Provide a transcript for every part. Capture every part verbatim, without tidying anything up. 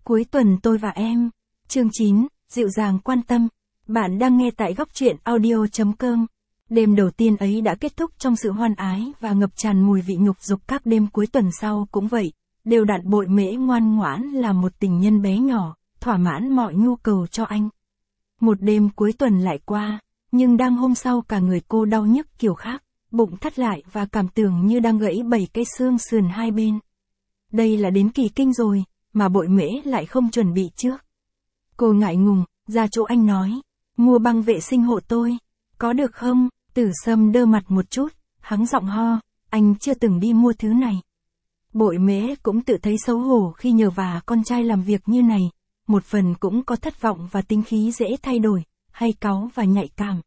Cuối tuần tôi và em. Chương chín, dịu dàng quan tâm. Bạn đang nghe tại góc truyện audio chấm com. Đêm đầu tiên ấy đã kết thúc trong sự hoan ái và ngập tràn mùi vị nhục dục. Các đêm cuối tuần sau cũng vậy, đều đặn Bội Mễ ngoan ngoãn là một tình nhân bé nhỏ, thỏa mãn mọi nhu cầu cho anh. Một đêm cuối tuần lại qua, nhưng đang hôm sau cả người cô đau nhức kiểu khác, bụng thắt lại và cảm tưởng như đang gãy bảy cái xương sườn hai bên. Đây là đến kỳ kinh rồi, mà Bội Mễ lại không chuẩn bị trước. Cô ngại ngùng, ra chỗ anh nói, mua băng vệ sinh hộ tôi, có được không? Tử Sâm đơ mặt một chút, hắng giọng ho, anh chưa từng đi mua thứ này. Bội Mễ cũng tự thấy xấu hổ khi nhờ vả con trai làm việc như này, một phần cũng có thất vọng và tính khí dễ thay đổi, hay cáu và nhạy cảm.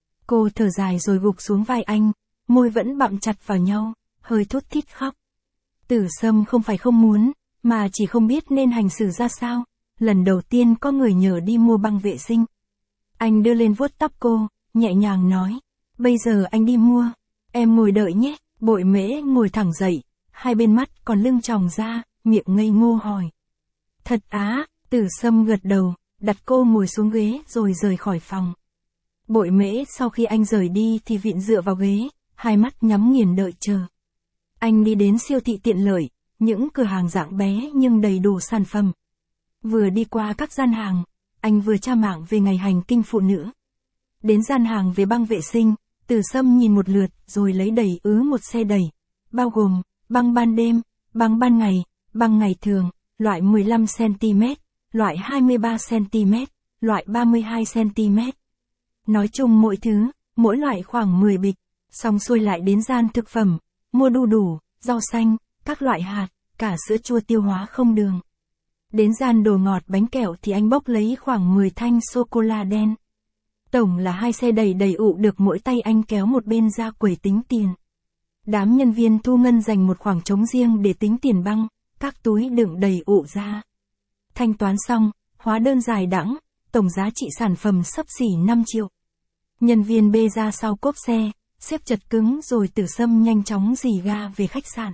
Cô thở dài rồi gục xuống vai anh, môi vẫn bặm chặt vào nhau, hơi thút thít khóc. Tử Sâm không phải không muốn, mà chỉ không biết nên hành xử ra sao. Lần đầu tiên có người nhờ đi mua băng vệ sinh. Anh đưa lên vuốt tóc cô, nhẹ nhàng nói, bây giờ anh đi mua, em ngồi đợi nhé. Bội Mễ ngồi thẳng dậy, hai bên mắt còn lưng tròng ra, miệng ngây ngô hỏi. Thật á? Tử Sâm gật đầu, đặt cô ngồi xuống ghế rồi rời khỏi phòng. Bội Mễ sau khi anh rời đi thì vịn dựa vào ghế, hai mắt nhắm nghiền đợi chờ. Anh đi đến siêu thị tiện lợi, những cửa hàng dạng bé nhưng đầy đủ sản phẩm. Vừa đi qua các gian hàng, anh vừa tra mạng về ngày hành kinh phụ nữ. Đến gian hàng về băng vệ sinh, Tử Sâm nhìn một lượt rồi lấy đầy ứ một xe đầy, bao gồm băng ban đêm, băng ban ngày, băng ngày thường, loại mười lăm xăng-ti-mét, loại hai mươi ba xăng-ti-mét, loại ba mươi hai xăng-ti-mét. Nói chung mỗi thứ, mỗi loại khoảng mười bịch, xong xuôi lại đến gian thực phẩm, mua đu đủ, rau xanh, các loại hạt, cả sữa chua tiêu hóa không đường. Đến gian đồ ngọt bánh kẹo thì anh bốc lấy khoảng mười thanh sô-cô-la đen. Tổng là hai xe đầy đầy ụ được mỗi tay anh kéo một bên ra quầy tính tiền. Đám nhân viên thu ngân dành một khoảng trống riêng để tính tiền băng, các túi đựng đầy ụ ra. Thanh toán xong, hóa đơn dài đẵng, tổng giá trị sản phẩm xấp xỉ năm triệu. Nhân viên bê ra sau cốp xe, xếp chật cứng rồi Tử Sâm nhanh chóng rì ga về khách sạn.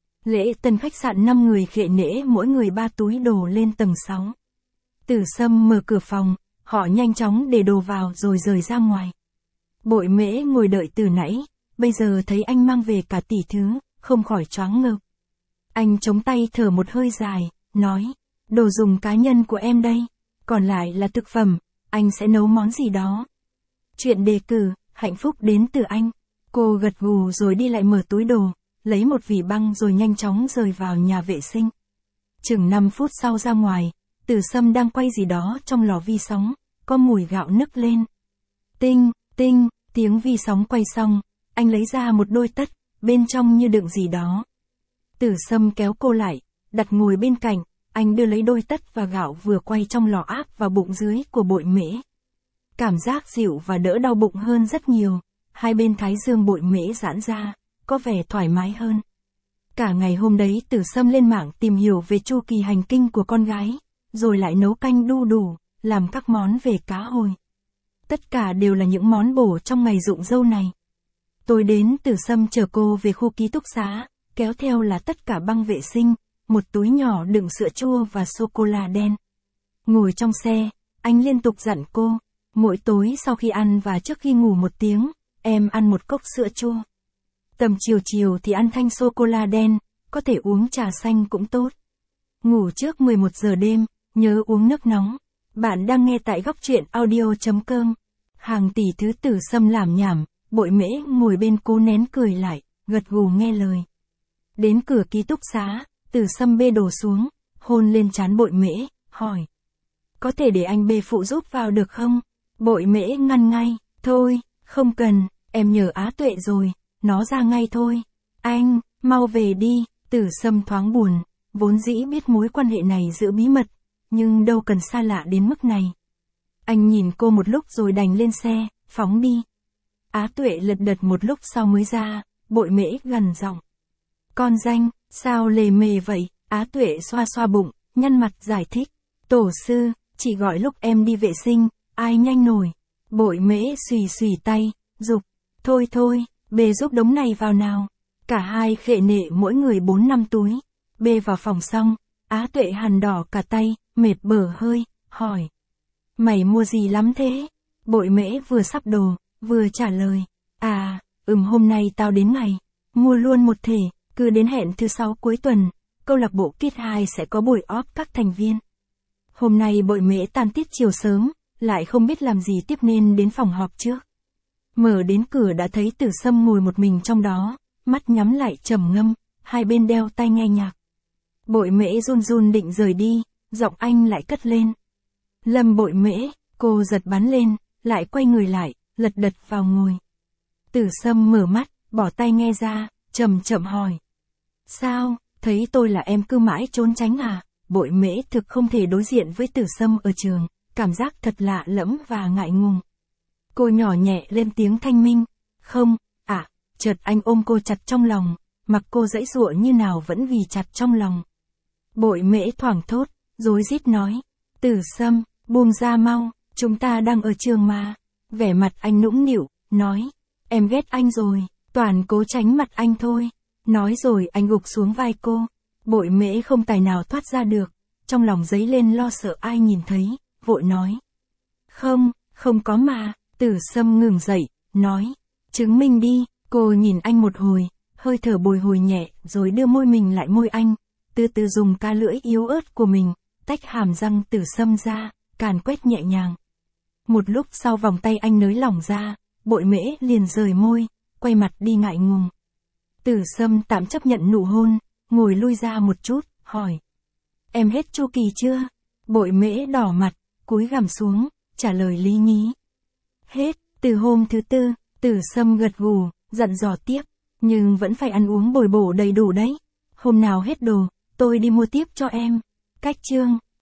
Lễ tân khách sạn năm người khệ nễ mỗi người ba túi đồ lên tầng sáu. Tử Sâm mở cửa phòng, họ nhanh chóng để đồ vào rồi rời ra ngoài. Bội Mễ ngồi đợi từ nãy, bây giờ thấy anh mang về cả tỷ thứ, không khỏi choáng ngợp. Anh chống tay thở một hơi dài, nói, đồ dùng cá nhân của em đây, còn lại là thực phẩm, anh sẽ nấu món gì đó. Chuyện đề cử, hạnh phúc đến từ anh. Cô gật gù rồi đi lại mở túi đồ, lấy một vỉ băng rồi nhanh chóng rời vào nhà vệ sinh. Chừng năm phút sau ra ngoài, Tử Sâm đang quay gì đó trong lò vi sóng, có mùi gạo nức lên. Tinh, tinh, tiếng vi sóng quay xong, anh lấy ra một đôi tất, bên trong như đựng gì đó. Tử Sâm kéo cô lại, đặt ngồi bên cạnh, anh đưa lấy đôi tất và gạo vừa quay trong lò áp vào bụng dưới của Bội Mễ. Cảm giác dịu và đỡ đau bụng hơn rất nhiều, hai bên thái dương Bội Mễ giãn ra, có vẻ thoải mái hơn. Cả ngày hôm đấy Tử Sâm lên mạng tìm hiểu về chu kỳ hành kinh của con gái, rồi lại nấu canh đu đủ, làm các món về cá hồi. Tất cả đều là những món bổ trong ngày rụng râu này. Tối đến Tử Sâm chở cô về khu ký túc xá, kéo theo là tất cả băng vệ sinh, một túi nhỏ đựng sữa chua và sô-cô-la đen. Ngồi trong xe, anh liên tục dặn cô, mỗi tối sau khi ăn và trước khi ngủ một tiếng, em ăn một cốc sữa chua. Tầm chiều chiều thì ăn thanh sô-cô-la đen, có thể uống trà xanh cũng tốt. Ngủ trước mười một giờ đêm, nhớ uống nước nóng. Bạn đang nghe tại góc truyện audio chấm com. Hàng tỷ thứ Tử Sâm làm nhảm, Bội Mễ ngồi bên cố nén cười lại, gật gù nghe lời. Đến cửa ký túc xá, Tử Sâm bê đồ xuống, hôn lên trán Bội Mễ, hỏi. Có thể để anh bê phụ giúp vào được không? Bội Mễ ngăn ngay, thôi, không cần, em nhờ Á Tuệ rồi, nó ra ngay thôi. Anh, mau về đi. Tử Sâm thoáng buồn, vốn dĩ biết mối quan hệ này giữ bí mật, nhưng đâu cần xa lạ đến mức này. Anh nhìn cô một lúc rồi đành lên xe, phóng đi. Á Tuệ lật đật một lúc sau mới ra, Bội Mễ gằn giọng. Con danh, sao lề mề vậy? Á Tuệ xoa xoa bụng, nhăn mặt giải thích. Tổ sư, chỉ gọi lúc em đi vệ sinh, ai nhanh nổi. Bội Mễ xùy xùy tay, giục. Thôi thôi, bê giúp đống này vào nào. Cả hai khệ nệ mỗi người bốn năm túi. Bê vào phòng xong, Á Tuệ hằn đỏ cả tay, mệt bở hơi, hỏi. Mày mua gì lắm thế? Bội mễ vừa sắp đồ, vừa trả lời. À, ừm hôm nay tao đến ngày. Mua luôn một thể, cứ đến hẹn thứ sáu cuối tuần, câu lạc bộ Kid hai sẽ có buổi off các thành viên. Hôm nay bội mễ tan tiết chiều sớm, lại không biết làm gì tiếp nên đến phòng họp trước. Mở đến cửa đã thấy Tử Sâm ngồi một mình trong đó, mắt nhắm lại trầm ngâm, hai bên đeo tai nghe nhạc. Bội mễ run run định rời đi, giọng anh lại cất lên. Lâm Bội Mễ, cô giật bắn lên, lại quay người lại, lật đật vào ngồi. Tử Sâm mở mắt, bỏ tai nghe ra, chậm chậm hỏi. Sao, thấy tôi là em cứ mãi trốn tránh à? Bội Mễ thực không thể đối diện với Tử Sâm ở trường, cảm giác thật lạ lẫm và ngại ngùng. Cô nhỏ nhẹ lên tiếng thanh minh. Không, à, chợt anh ôm cô chặt trong lòng, mặc cô giãy giụa như nào vẫn vì chặt trong lòng. Bội Mễ thoảng thốt, rối rít nói. Tử Sâm, buông ra mau, chúng ta đang ở trường mà. Vẻ mặt anh nũng nịu, nói. Em ghét anh rồi, toàn cố tránh mặt anh thôi. Nói rồi anh gục xuống vai cô. Bội Mễ không tài nào thoát ra được, trong lòng dấy lên lo sợ ai nhìn thấy, vội nói. Không, không có mà. Tử Sâm ngừng dậy, nói. Chứng minh đi. Cô nhìn anh một hồi, hơi thở bồi hồi nhẹ, rồi đưa môi mình lại môi anh, từ từ dùng ca lưỡi yếu ớt của mình, tách hàm răng Tử Sâm ra, càn quét nhẹ nhàng. Một lúc sau vòng tay anh nới lỏng ra, Bội Mễ liền rời môi, quay mặt đi ngại ngùng. Tử Sâm tạm chấp nhận nụ hôn, ngồi lui ra một chút, hỏi. Em hết chu kỳ chưa? Bội Mễ đỏ mặt, cúi gằm xuống, trả lời lý nhí. Hết, từ hôm thứ tư. Tử Sâm gật gù, dặn dò tiếp. Nhưng vẫn phải ăn uống bồi bổ đầy đủ đấy. Hôm nào hết đồ, tôi đi mua tiếp cho em. Cách chương.